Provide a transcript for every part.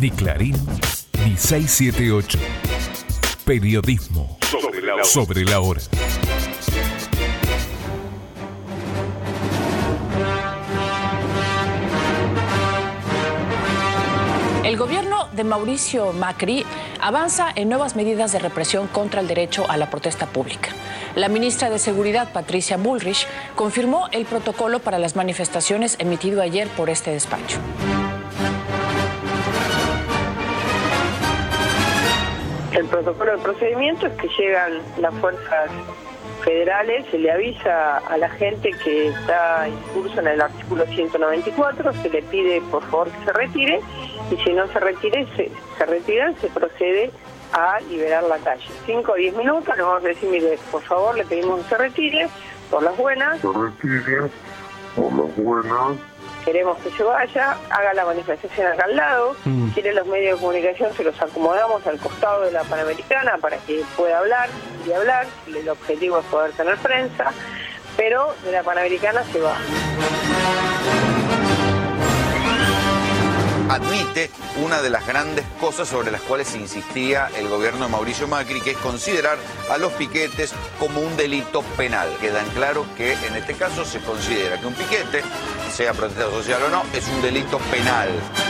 Ni Clarín, ni 678. Periodismo sobre la hora. El gobierno de Mauricio Macri avanza en nuevas medidas de represión contra el derecho a la protesta pública. La ministra de Seguridad, Patricia Bullrich, confirmó el protocolo para las manifestaciones emitido ayer por este despacho. El protocolo de procedimiento es que llegan las fuerzas federales, se le avisa a la gente que está incurso en el artículo 194, se le pide por favor que se retire, y si no se retiran, se procede a liberar la calle. 5 o 10 minutos, le vamos a decir, mire, por favor, le pedimos que se retire, por las buenas. Queremos que se vaya, haga la manifestación acá al lado, quiere los medios de comunicación, se los acomodamos al costado de la Panamericana para que pueda hablar y hablar, el objetivo es poder tener prensa, pero de la Panamericana se va. Admite una de las grandes cosas sobre las cuales insistía el gobierno de Mauricio Macri, que es considerar a los piquetes como un delito penal. Queda en claro que en este caso se considera que un piquete, sea protesta social o no, es un delito penal.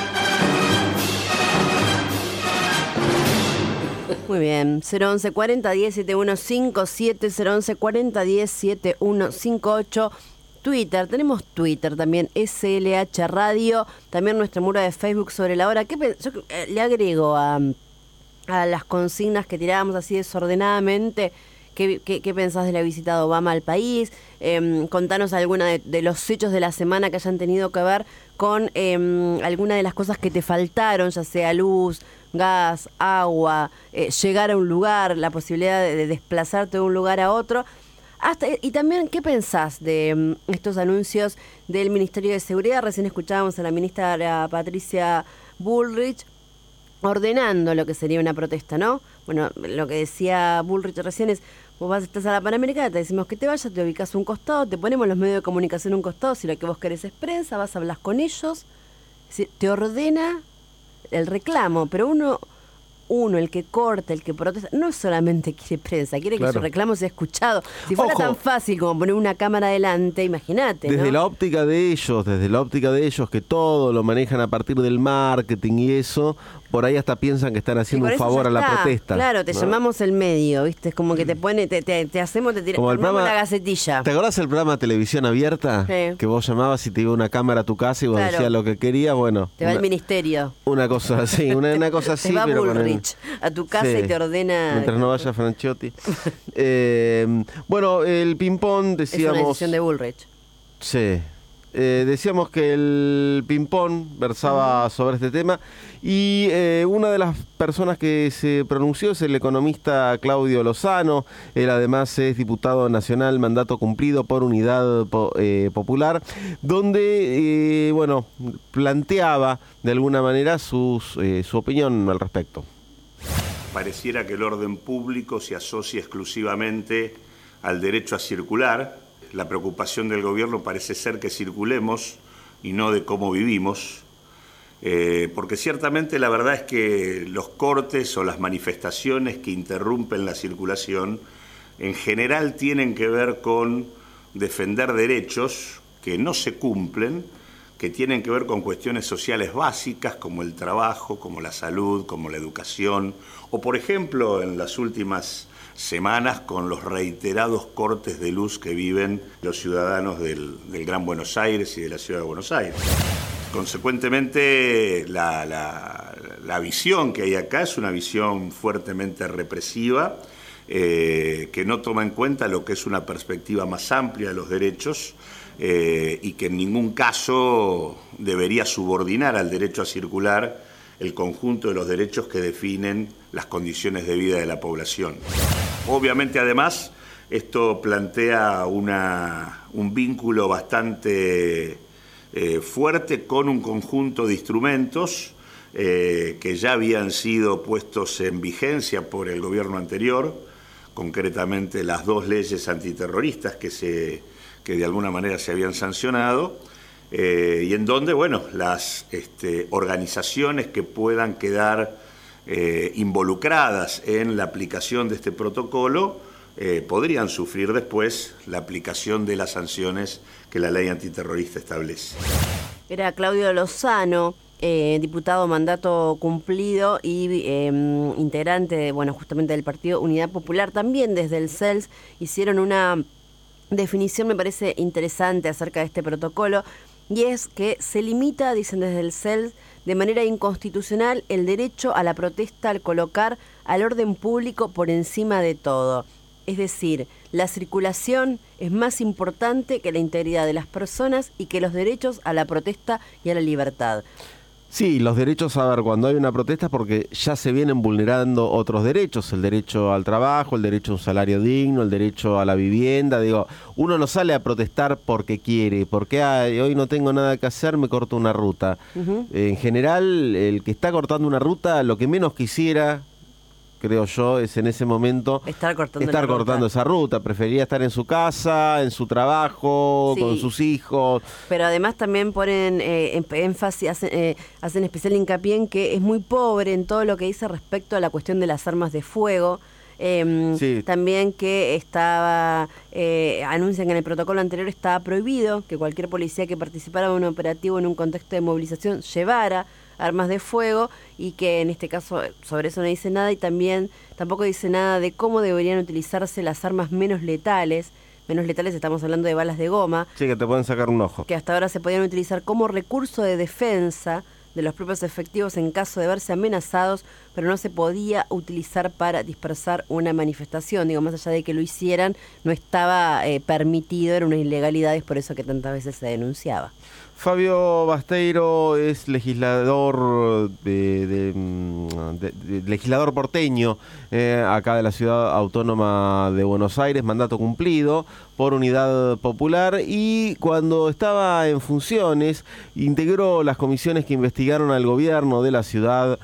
Muy bien, 011 40 10 7157, 011 40 10 7158. Twitter, tenemos Twitter también, SLH Radio, también nuestro muro de Facebook sobre la hora. Yo le agrego a las consignas que tirábamos así desordenadamente. ¿Qué pensás de la visita de Obama al país? Contanos alguna de los hechos de la semana que hayan tenido que ver con alguna de las cosas que te faltaron, ya sea luz, gas, agua, llegar a un lugar, la posibilidad de desplazarte de un lugar a otro. Y también, ¿qué pensás de estos anuncios del Ministerio de Seguridad? Recién escuchábamos a la ministra Patricia Bullrich ordenando lo que sería una protesta, ¿no? Bueno, lo que decía Bullrich recién es, vos estás a la Panamericana, te decimos que te vayas, te ubicás a un costado, te ponemos los medios de comunicación a un costado, si lo que vos querés es prensa, vas a hablar con ellos, te ordena el reclamo, pero uno, el que corta, el que protesta, no solamente quiere prensa, quiere que su reclamo sea escuchado. Si fuera tan fácil como poner una cámara adelante, imagínate, ¿no? Desde la óptica de ellos, que todo lo manejan a partir del marketing y eso, por ahí hasta piensan que están haciendo un favor a la protesta. Claro, te llamamos el medio, ¿viste? Es como que te pone, te hacemos, te tiramos la gacetilla. ¿Te acordás del programa Televisión Abierta? Sí. Que vos llamabas y te iba una cámara a tu casa y vos decías lo que querías, bueno. Te va el ministerio. Una cosa así, una cosa así. Te va pero Bullrich a tu casa y te ordena. Mientras no vaya Franchiotti. Bueno, el ping-pong, decíamos. Es una decisión de Bullrich. Sí. Decíamos que el ping-pong versaba sobre este tema y una de las personas que se pronunció es el economista Claudio Lozano. Él además es diputado nacional, mandato cumplido por Unidad Popular, donde planteaba de alguna manera su opinión al respecto. Pareciera que el orden público se asocia exclusivamente al derecho a circular. La preocupación del gobierno parece ser que circulemos y no de cómo vivimos, porque ciertamente la verdad es que los cortes o las manifestaciones que interrumpen la circulación en general tienen que ver con defender derechos que no se cumplen, que tienen que ver con cuestiones sociales básicas como el trabajo, como la salud, como la educación, o por ejemplo en las últimas semanas con los reiterados cortes de luz que viven los ciudadanos del Gran Buenos Aires y de la Ciudad de Buenos Aires. Consecuentemente, la visión que hay acá es una visión fuertemente represiva, que no toma en cuenta lo que es una perspectiva más amplia de los derechos y que en ningún caso debería subordinar al derecho a circular el conjunto de los derechos que definen las condiciones de vida de la población. Obviamente, además, esto plantea un vínculo bastante fuerte con un conjunto de instrumentos que ya habían sido puestos en vigencia por el gobierno anterior, concretamente las 2 leyes antiterroristas que de alguna manera se habían sancionado, y en donde, bueno, las organizaciones que puedan quedar involucradas en la aplicación de este protocolo podrían sufrir después la aplicación de las sanciones que la ley antiterrorista establece. Era Claudio Lozano, diputado mandato cumplido y integrante, justamente del Partido Unidad Popular. También desde el CELS hicieron una definición, me parece interesante, acerca de este protocolo, y es que se limita, dicen desde el CELS, de manera inconstitucional el derecho a la protesta al colocar al orden público por encima de todo. Es decir, la circulación es más importante que la integridad de las personas y que los derechos a la protesta y a la libertad. Sí, los derechos, a ver, cuando hay una protesta es porque ya se vienen vulnerando otros derechos, el derecho al trabajo, el derecho a un salario digno, el derecho a la vivienda. Digo, uno no sale a protestar porque quiere, porque hoy no tengo nada que hacer, me corto una ruta. En general, el que está cortando una ruta, lo que menos quisiera, creo yo, es en ese momento estar cortando esa ruta. Preferiría estar en su casa, en su trabajo, sí, con sus hijos. Pero además también ponen énfasis, hacen especial hincapié en que es muy pobre en todo lo que dice respecto a la cuestión de las armas de fuego. Sí. También que anuncian que en el protocolo anterior estaba prohibido que cualquier policía que participara de un operativo en un contexto de movilización llevara armas de fuego, y que en este caso sobre eso no dice nada, y también tampoco dice nada de cómo deberían utilizarse las armas menos letales. Menos letales, estamos hablando de balas de goma. Sí, que te pueden sacar un ojo. Que hasta ahora se podían utilizar como recurso de defensa de los propios efectivos en caso de verse amenazados, pero no se podía utilizar para dispersar una manifestación. Digo, más allá de que lo hicieran, no estaba permitido, era una ilegalidad, y es por eso que tantas veces se denunciaba. Fabio Basteiro es legislador legislador porteño acá de la Ciudad Autónoma de Buenos Aires, mandato cumplido por Unidad Popular, y cuando estaba en funciones integró las comisiones que investigaron al gobierno de la ciudad,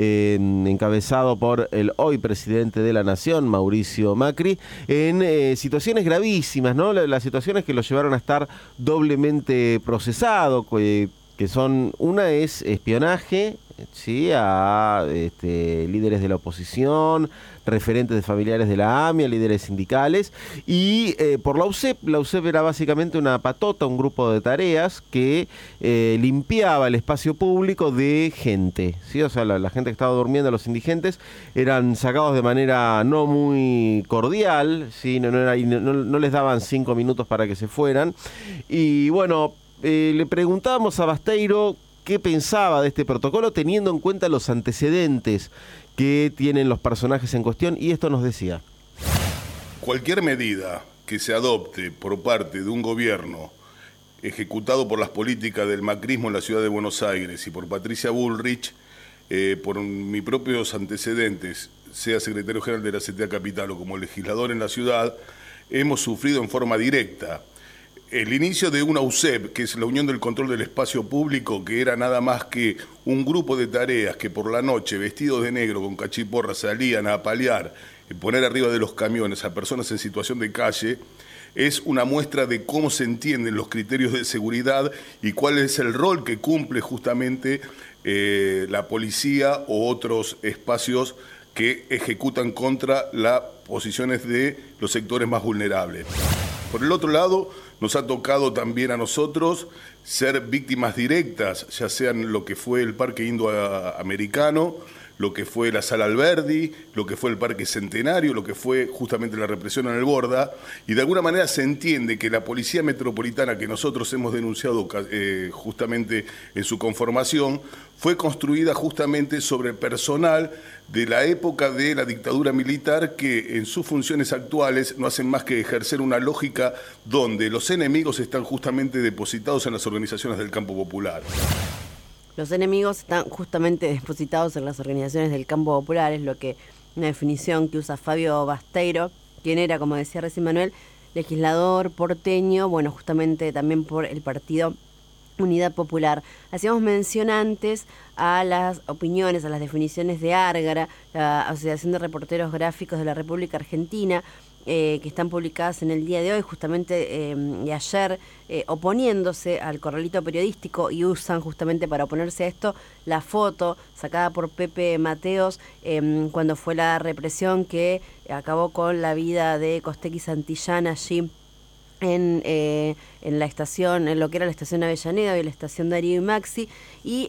encabezado por el hoy presidente de la Nación, Mauricio Macri, en situaciones gravísimas, ¿no? Las situaciones que lo llevaron a estar doblemente procesado, que son, una es espionaje, ¿sí?, a líderes de la oposición, referentes de familiares de la AMIA, líderes sindicales, y por la UCEP. La UCEP era básicamente una patota, un grupo de tareas que limpiaba el espacio público de gente, ¿sí? O sea, la gente que estaba durmiendo, los indigentes, eran sacados de manera no muy cordial, ¿sí? No les daban 5 minutos para que se fueran. Y bueno, le preguntábamos a Basteiro qué pensaba de este protocolo, teniendo en cuenta los antecedentes que tienen los personajes en cuestión, y esto nos decía. Cualquier medida que se adopte por parte de un gobierno ejecutado por las políticas del macrismo en la ciudad de Buenos Aires y por Patricia Bullrich, por mis propios antecedentes, sea secretario general de la CTA Capital o como legislador en la ciudad, hemos sufrido en forma directa el inicio de una UCEP, que es la Unión del Control del Espacio Público, que era nada más que un grupo de tareas que por la noche, vestidos de negro, con cachiporras, salían a apalear y poner arriba de los camiones a personas en situación de calle. Es una muestra de cómo se entienden los criterios de seguridad y cuál es el rol que cumple justamente la policía o otros espacios que ejecutan contra las posiciones de los sectores más vulnerables. Por el otro lado, nos ha tocado también a nosotros ser víctimas directas, ya sean lo que fue el Parque Indoamericano, lo que fue la Sala Alberdi, lo que fue el Parque Centenario, lo que fue justamente la represión en el Borda, y de alguna manera se entiende que la Policía Metropolitana que nosotros hemos denunciado justamente en su conformación, fue construida justamente sobre personal de la época de la dictadura militar, que en sus funciones actuales no hacen más que ejercer una lógica donde los enemigos están justamente depositados en las organizaciones del campo popular. Los enemigos están justamente depositados en las organizaciones del campo popular, es lo que una definición que usa Fabio Basteiro, quien era, como decía recién Manuel, legislador porteño, bueno, justamente también por el partido Unidad Popular. Hacíamos mención antes a las opiniones, a las definiciones de Árgara, la Asociación de Reporteros Gráficos de la República Argentina, que están publicadas en el día de hoy, justamente de ayer, oponiéndose al corralito periodístico, y usan justamente para oponerse a esto la foto sacada por Pepe Mateos cuando fue la represión que acabó con la vida de Costecchi Santillán allí en la estación, en lo que era la estación Avellaneda y la estación Darío y Maxi, y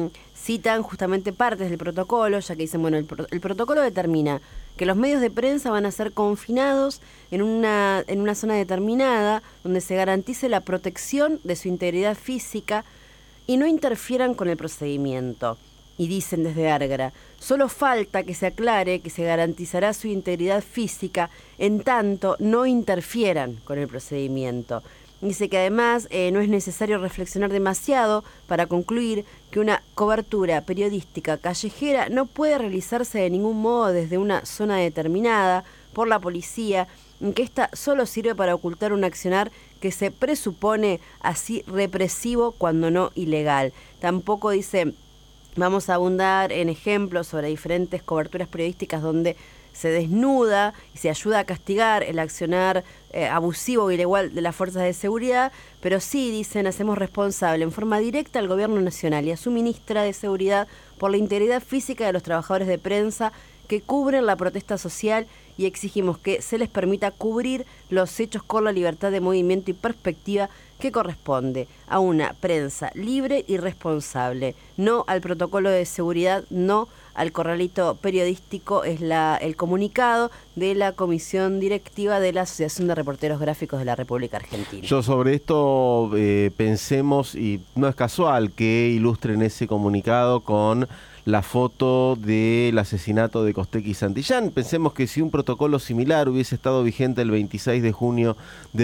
citan justamente partes del protocolo, ya que dicen, bueno, el protocolo determina que los medios de prensa van a ser confinados en una zona determinada donde se garantice la protección de su integridad física y no interfieran con el procedimiento. Y dicen desde Árgara, solo falta que se aclare que se garantizará su integridad física en tanto no interfieran con el procedimiento. Dice que además no es necesario reflexionar demasiado para concluir que una cobertura periodística callejera no puede realizarse de ningún modo desde una zona determinada por la policía, que ésta solo sirve para ocultar un accionar que se presupone así represivo cuando no ilegal. Tampoco dice, vamos a abundar en ejemplos sobre diferentes coberturas periodísticas donde se desnuda y se ayuda a castigar el accionar abusivo o ilegal de las fuerzas de seguridad, pero sí, dicen, hacemos responsable en forma directa al Gobierno Nacional y a su ministra de Seguridad por la integridad física de los trabajadores de prensa que cubren la protesta social, y exigimos que se les permita cubrir los hechos con la libertad de movimiento y perspectiva que corresponde a una prensa libre y responsable, no al protocolo de seguridad, no al corralito periodístico, es el comunicado de la Comisión Directiva de la Asociación de Reporteros Gráficos de la República Argentina. Yo sobre esto pensemos, y no es casual que ilustren ese comunicado con la foto del asesinato de Costecchi Santillán. Pensemos que si un protocolo similar hubiese estado vigente el 26 de junio de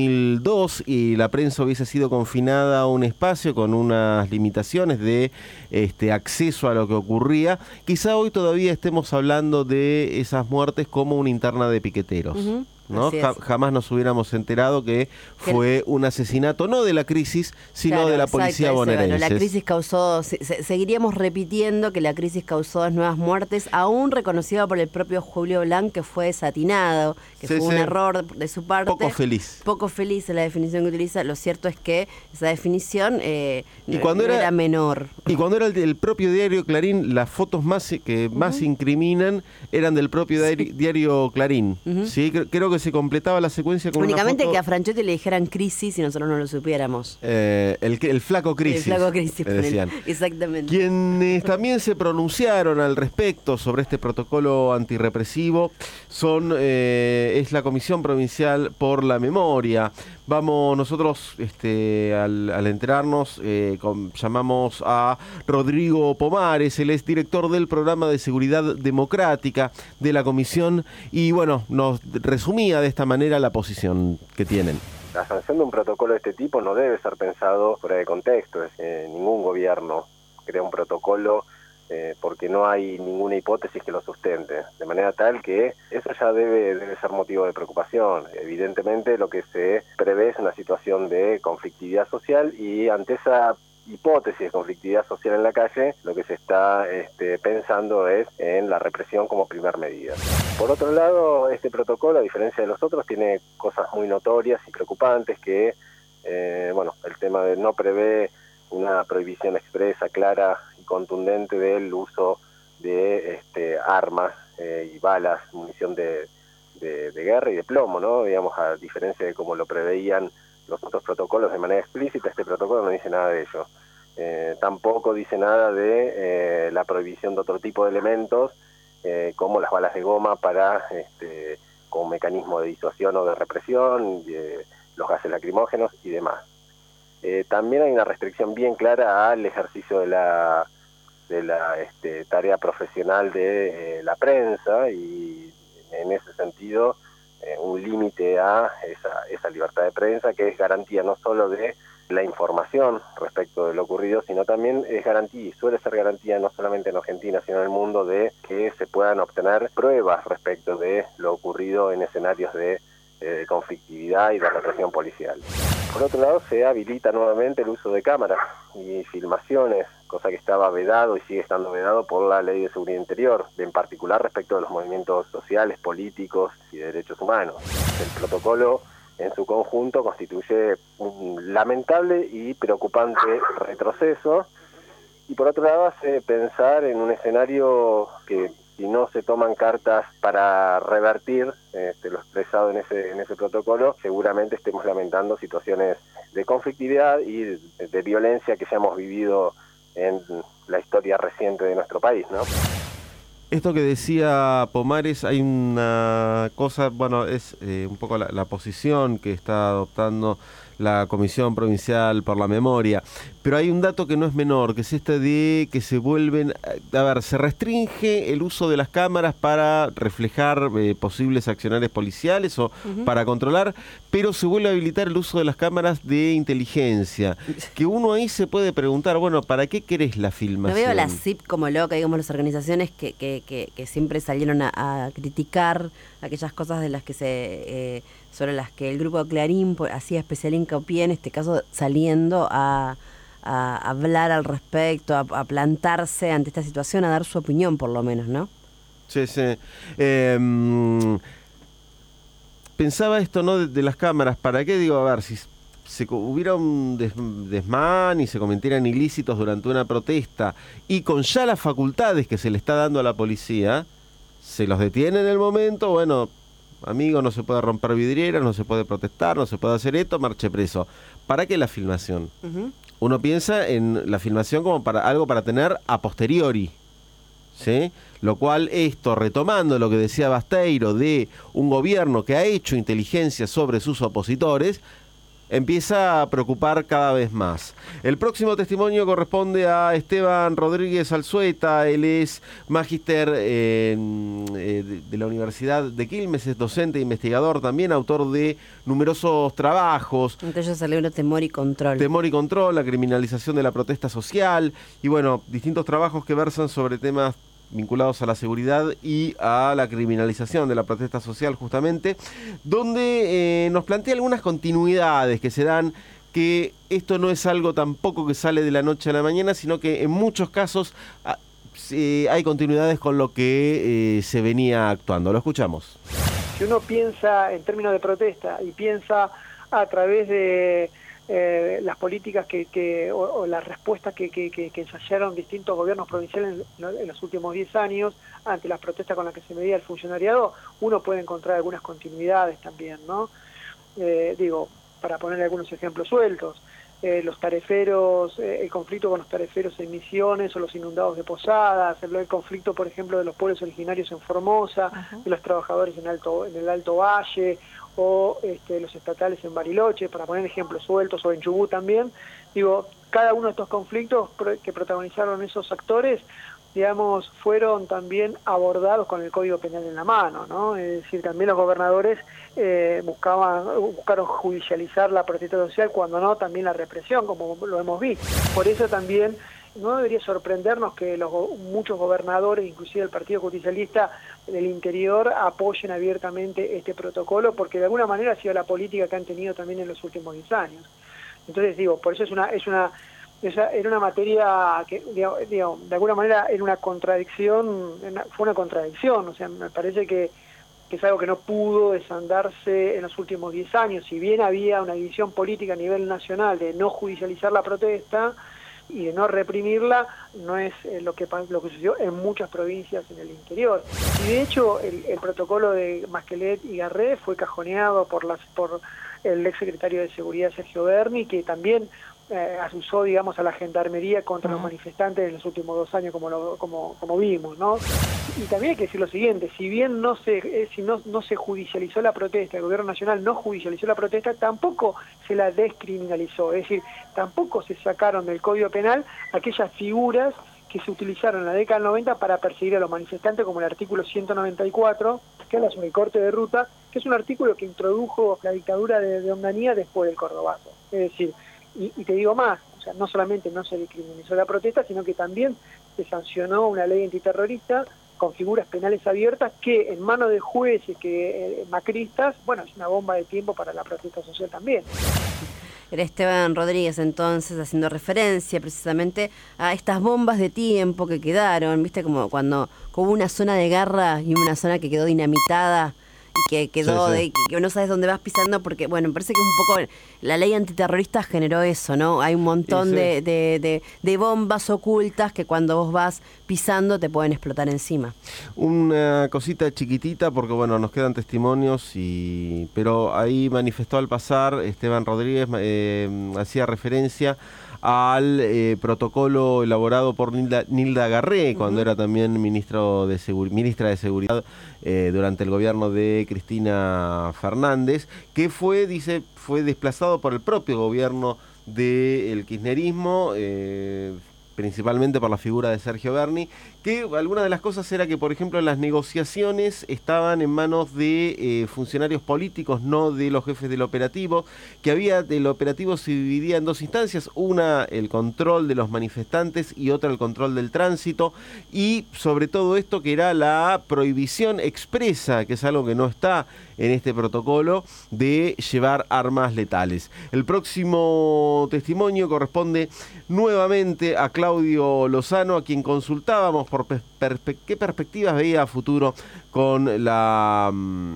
2002 y la prensa hubiese sido confinada a un espacio con unas limitaciones de acceso a lo que ocurría, quizá hoy todavía estemos hablando de esas muertes como una interna de piqueteros. Uh-huh. ¿No? Jamás nos hubiéramos enterado que fue un asesinato no de la crisis, sino claro, de la policía bonaerense. Bueno, la crisis causó, seguiríamos repitiendo que la crisis causó 2 nuevas muertes, aún reconocido por el propio Julio Blanc, que fue desatinado, que fue un error de su parte. Poco feliz en la definición que utiliza. Lo cierto es que esa definición era menor. Y cuando era el propio diario Clarín, las fotos más incriminan eran del propio diario Clarín. Uh-huh. ¿Sí? Creo que se completaba la secuencia con únicamente una foto... que a Franchetti le dijeran crisis y nosotros no lo supiéramos. El flaco crisis. El flaco crisis, decían. Exactamente. Quienes también se pronunciaron al respecto sobre este protocolo antirrepresivo es la Comisión Provincial por la Memoria. Vamos nosotros, al enterarnos, llamamos a Rodrigo Pomares, él es director del Programa de Seguridad Democrática de la Comisión, y bueno, nos resumía de esta manera la posición que tienen. La sanción de un protocolo de este tipo no debe ser pensado fuera de contexto. Ningún gobierno crea un protocolo porque no hay ninguna hipótesis que lo sustente, de manera tal que eso ya debe ser motivo de preocupación. Evidentemente lo que se prevé es una situación de conflictividad social, y ante esa hipótesis de conflictividad social en la calle, lo que se está pensando es en la represión como primer medida. Por otro lado, este protocolo, a diferencia de los otros, tiene cosas muy notorias y preocupantes, que el tema de no prevé una prohibición expresa, clara y contundente del uso de armas y balas, munición de guerra y de plomo, ¿no? Digamos, a diferencia de como lo preveían los otros protocolos de manera explícita, este protocolo no dice nada de ello. Tampoco dice nada de la prohibición de otro tipo de elementos, como las balas de goma como mecanismo de disuasión o de represión, los gases lacrimógenos y demás. También hay una restricción bien clara al ejercicio de la tarea profesional de la prensa, y en ese sentido un límite a esa libertad de prensa, que es garantía no solo de la información respecto de lo ocurrido, sino también es garantía, y suele ser garantía no solamente en Argentina, sino en el mundo, de que se puedan obtener pruebas respecto de lo ocurrido en escenarios de conflictividad y de represión policial. Por otro lado, se habilita nuevamente el uso de cámaras y filmaciones cosa que estaba vedado y sigue estando vedado por la Ley de Seguridad Interior, en particular respecto de los movimientos sociales, políticos y de derechos humanos. El protocolo en su conjunto constituye un lamentable y preocupante retroceso, y por otro lado hace pensar en un escenario que, si no se toman cartas para revertir lo expresado en ese protocolo, seguramente estemos lamentando situaciones de conflictividad y de violencia que ya hemos vivido en la historia reciente de nuestro país, ¿no? Esto que decía Pomares, hay una cosa, bueno, es un poco la posición que está adoptando la Comisión Provincial por la Memoria, pero hay un dato que no es menor, que es este de que se vuelven, se restringe el uso de las cámaras para reflejar posibles accionarios policiales o para controlar, pero se vuelve a habilitar el uso de las cámaras de inteligencia, que uno ahí se puede preguntar, bueno, ¿para qué querés la filmación? No veo la CIP como loca, digamos, las organizaciones que siempre salieron a criticar aquellas cosas de las que sobre las que el grupo Clarín hacía especial hincapié, en este caso saliendo a hablar al respecto, a plantarse ante esta situación, a dar su opinión por lo menos, ¿no? Sí. Pensaba esto, ¿no? De las cámaras, ¿para qué? Digo, a ver, si hubiera un desmán y se cometieran ilícitos durante una protesta y con ya las facultades que se le está dando a la policía, se los detiene en el momento, bueno, amigo, no se puede romper vidrieras, no se puede protestar, no se puede hacer esto, marche preso. ¿Para qué la filmación? Uno piensa en la filmación como para algo para tener a posteriori, ¿sí? Lo cual esto, retomando lo que decía Basteiro de un gobierno que ha hecho inteligencia sobre sus opositores, empieza a preocupar cada vez más. El próximo testimonio corresponde a Esteban Rodríguez Alzueta. Él es magíster de la Universidad de Quilmes, es docente e investigador, también autor de numerosos trabajos. Entre ellos el libro Temor y Control. Temor y Control, la criminalización de la protesta social y bueno, distintos trabajos que versan sobre temas vinculados a la seguridad y a la criminalización de la protesta social, justamente, donde nos plantea algunas continuidades que se dan, que esto no es algo tampoco que sale de la noche a la mañana, sino que en muchos casos hay continuidades con lo que se venía actuando. Lo escuchamos. Si uno piensa en términos de protesta y piensa a través de las políticas o las respuestas que ensayaron distintos gobiernos provinciales en los últimos 10 años ante las protestas con las que se medía el funcionariado, uno puede encontrar algunas continuidades también, ¿no? Para poner algunos ejemplos sueltos, los tareferos, el conflicto con los tareferos en Misiones o los inundados de Posadas, el conflicto, por ejemplo, de los pueblos originarios en Formosa, de los trabajadores en el Alto Valle, o los estatales en Bariloche, para poner ejemplos sueltos, o en Chubut también. Cada uno de estos conflictos que protagonizaron esos actores, digamos, fueron también abordados con el Código Penal en la mano, ¿no? Es decir, también los gobernadores buscaron judicializar la protesta social, cuando no, también la represión, como lo hemos visto. Por eso también no debería sorprendernos que muchos gobernadores, inclusive el Partido Justicialista del interior, apoyen abiertamente este protocolo, porque de alguna manera ha sido la política que han tenido también en los últimos 10 años. Entonces, por eso era una materia que, de alguna manera, era una contradicción, fue una contradicción, o sea, me parece que es algo que no pudo desandarse en los últimos 10 años. Si bien había una división política a nivel nacional de no judicializar la protesta y de no reprimirla, no es lo que sucedió en muchas provincias en el interior. Y de hecho el protocolo de Masquelet y Garré fue cajoneado por el exsecretario de Seguridad Sergio Berni, que también usó, digamos, a la gendarmería contra los manifestantes en los últimos 2 años, como vimos, ¿no? Y también hay que decir lo siguiente: si bien no se judicializó la protesta, el gobierno nacional no judicializó la protesta, tampoco se la descriminalizó, es decir, tampoco se sacaron del Código Penal aquellas figuras que se utilizaron en la década del 90 para perseguir a los manifestantes, como el artículo 194, que habla sobre el corte de ruta, que es un artículo que introdujo la dictadura de Onganía después del Cordobazo. Es decir, y te digo más, o sea, no solamente no se descriminalizó la protesta, sino que también se sancionó una ley antiterrorista con figuras penales abiertas que, en manos de jueces macristas, bueno, es una bomba de tiempo para la protesta social también. Era Esteban Rodríguez entonces haciendo referencia precisamente a estas bombas de tiempo que quedaron, viste, como cuando hubo una zona de guerra y una zona que quedó dinamitada y que quedó que no sabes dónde vas pisando porque, bueno, me parece que un poco la ley antiterrorista generó eso, ¿no? Hay un montón de bombas ocultas que cuando vos vas pisando te pueden explotar encima. Una cosita chiquitita porque, bueno, nos quedan testimonios, pero ahí manifestó al pasar Esteban Rodríguez, hacía referencia al protocolo elaborado por Nilda Garré, cuando era también ministra de Seguridad durante el gobierno de Cristina Fernández, que fue desplazado por el propio gobierno del kirchnerismo, principalmente por la figura de Sergio Berni, que alguna de las cosas era que, por ejemplo, las negociaciones estaban en manos de funcionarios políticos, no de los jefes del operativo, que el operativo se dividía en dos instancias, una el control de los manifestantes y otra el control del tránsito, y sobre todo esto que era la prohibición expresa, que es algo que no está en este protocolo, de llevar armas letales. El próximo testimonio corresponde nuevamente a Claudio Lozano, a quien consultábamos por qué perspectivas veía a futuro con la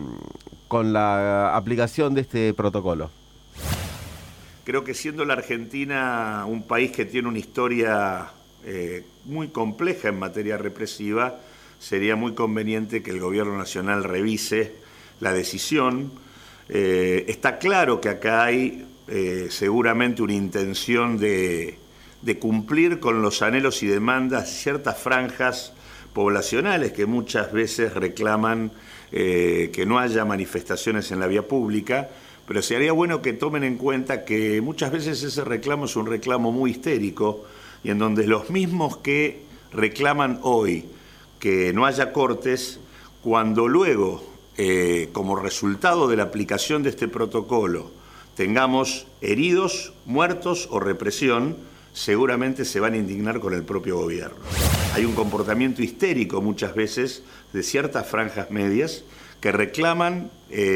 aplicación de este protocolo. Creo que siendo la Argentina un país que tiene una historia muy compleja en materia represiva, sería muy conveniente que el gobierno nacional revise la decisión. Está claro que acá hay seguramente una intención de cumplir con los anhelos y demandas de ciertas franjas poblacionales que muchas veces reclaman que no haya manifestaciones en la vía pública, pero sería bueno que tomen en cuenta que muchas veces ese reclamo es un reclamo muy histérico y en donde los mismos que reclaman hoy que no haya cortes, cuando luego, como resultado de la aplicación de este protocolo, tengamos heridos, muertos o represión, seguramente se van a indignar con el propio gobierno. Hay un comportamiento histérico muchas veces de ciertas franjas medias que reclaman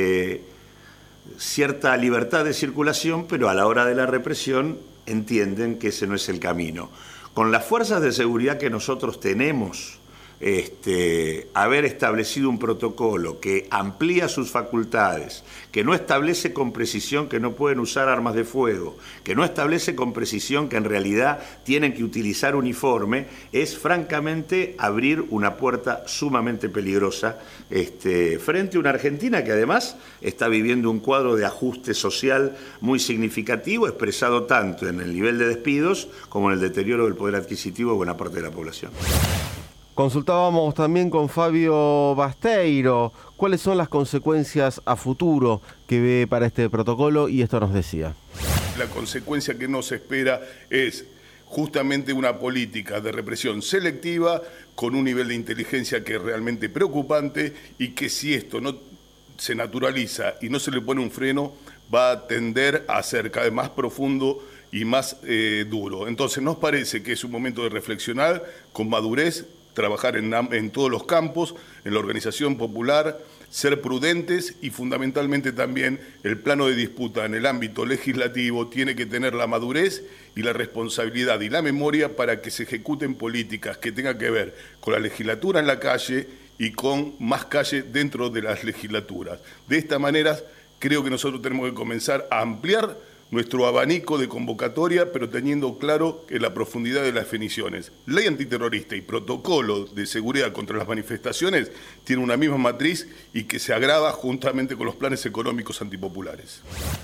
cierta libertad de circulación, pero a la hora de la represión entienden que ese no es el camino. Con las fuerzas de seguridad que nosotros tenemos, haber establecido un protocolo que amplía sus facultades, que no establece con precisión que no pueden usar armas de fuego, que no establece con precisión que en realidad tienen que utilizar uniforme, es francamente abrir una puerta sumamente peligrosa frente a una Argentina que además está viviendo un cuadro de ajuste social muy significativo, expresado tanto en el nivel de despidos como en el deterioro del poder adquisitivo de buena parte de la población. Consultábamos también con Fabio Basteiro cuáles son las consecuencias a futuro que ve para este protocolo y esto nos decía. La consecuencia que nos espera es justamente una política de represión selectiva con un nivel de inteligencia que es realmente preocupante y que si esto no se naturaliza y no se le pone un freno va a tender a ser cada vez más profundo y más duro. Entonces nos parece que es un momento de reflexionar con madurez, trabajar en todos los campos, en la organización popular, ser prudentes y fundamentalmente también el plano de disputa en el ámbito legislativo tiene que tener la madurez y la responsabilidad y la memoria para que se ejecuten políticas que tengan que ver con la legislatura en la calle y con más calle dentro de las legislaturas. De esta manera creo que nosotros tenemos que comenzar a ampliar nuestro abanico de convocatoria, pero teniendo claro que la profundidad de las definiciones. Ley antiterrorista y protocolo de seguridad contra las manifestaciones tienen una misma matriz y que se agrava juntamente con los planes económicos antipopulares.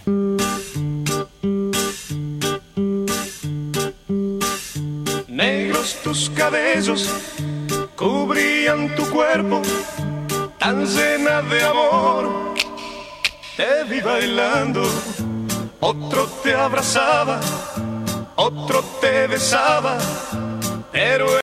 Negros tus cabellos cubrían tu cuerpo, tan llena de amor, te vi bailando. Otro te abrazaba, otro te besaba, pero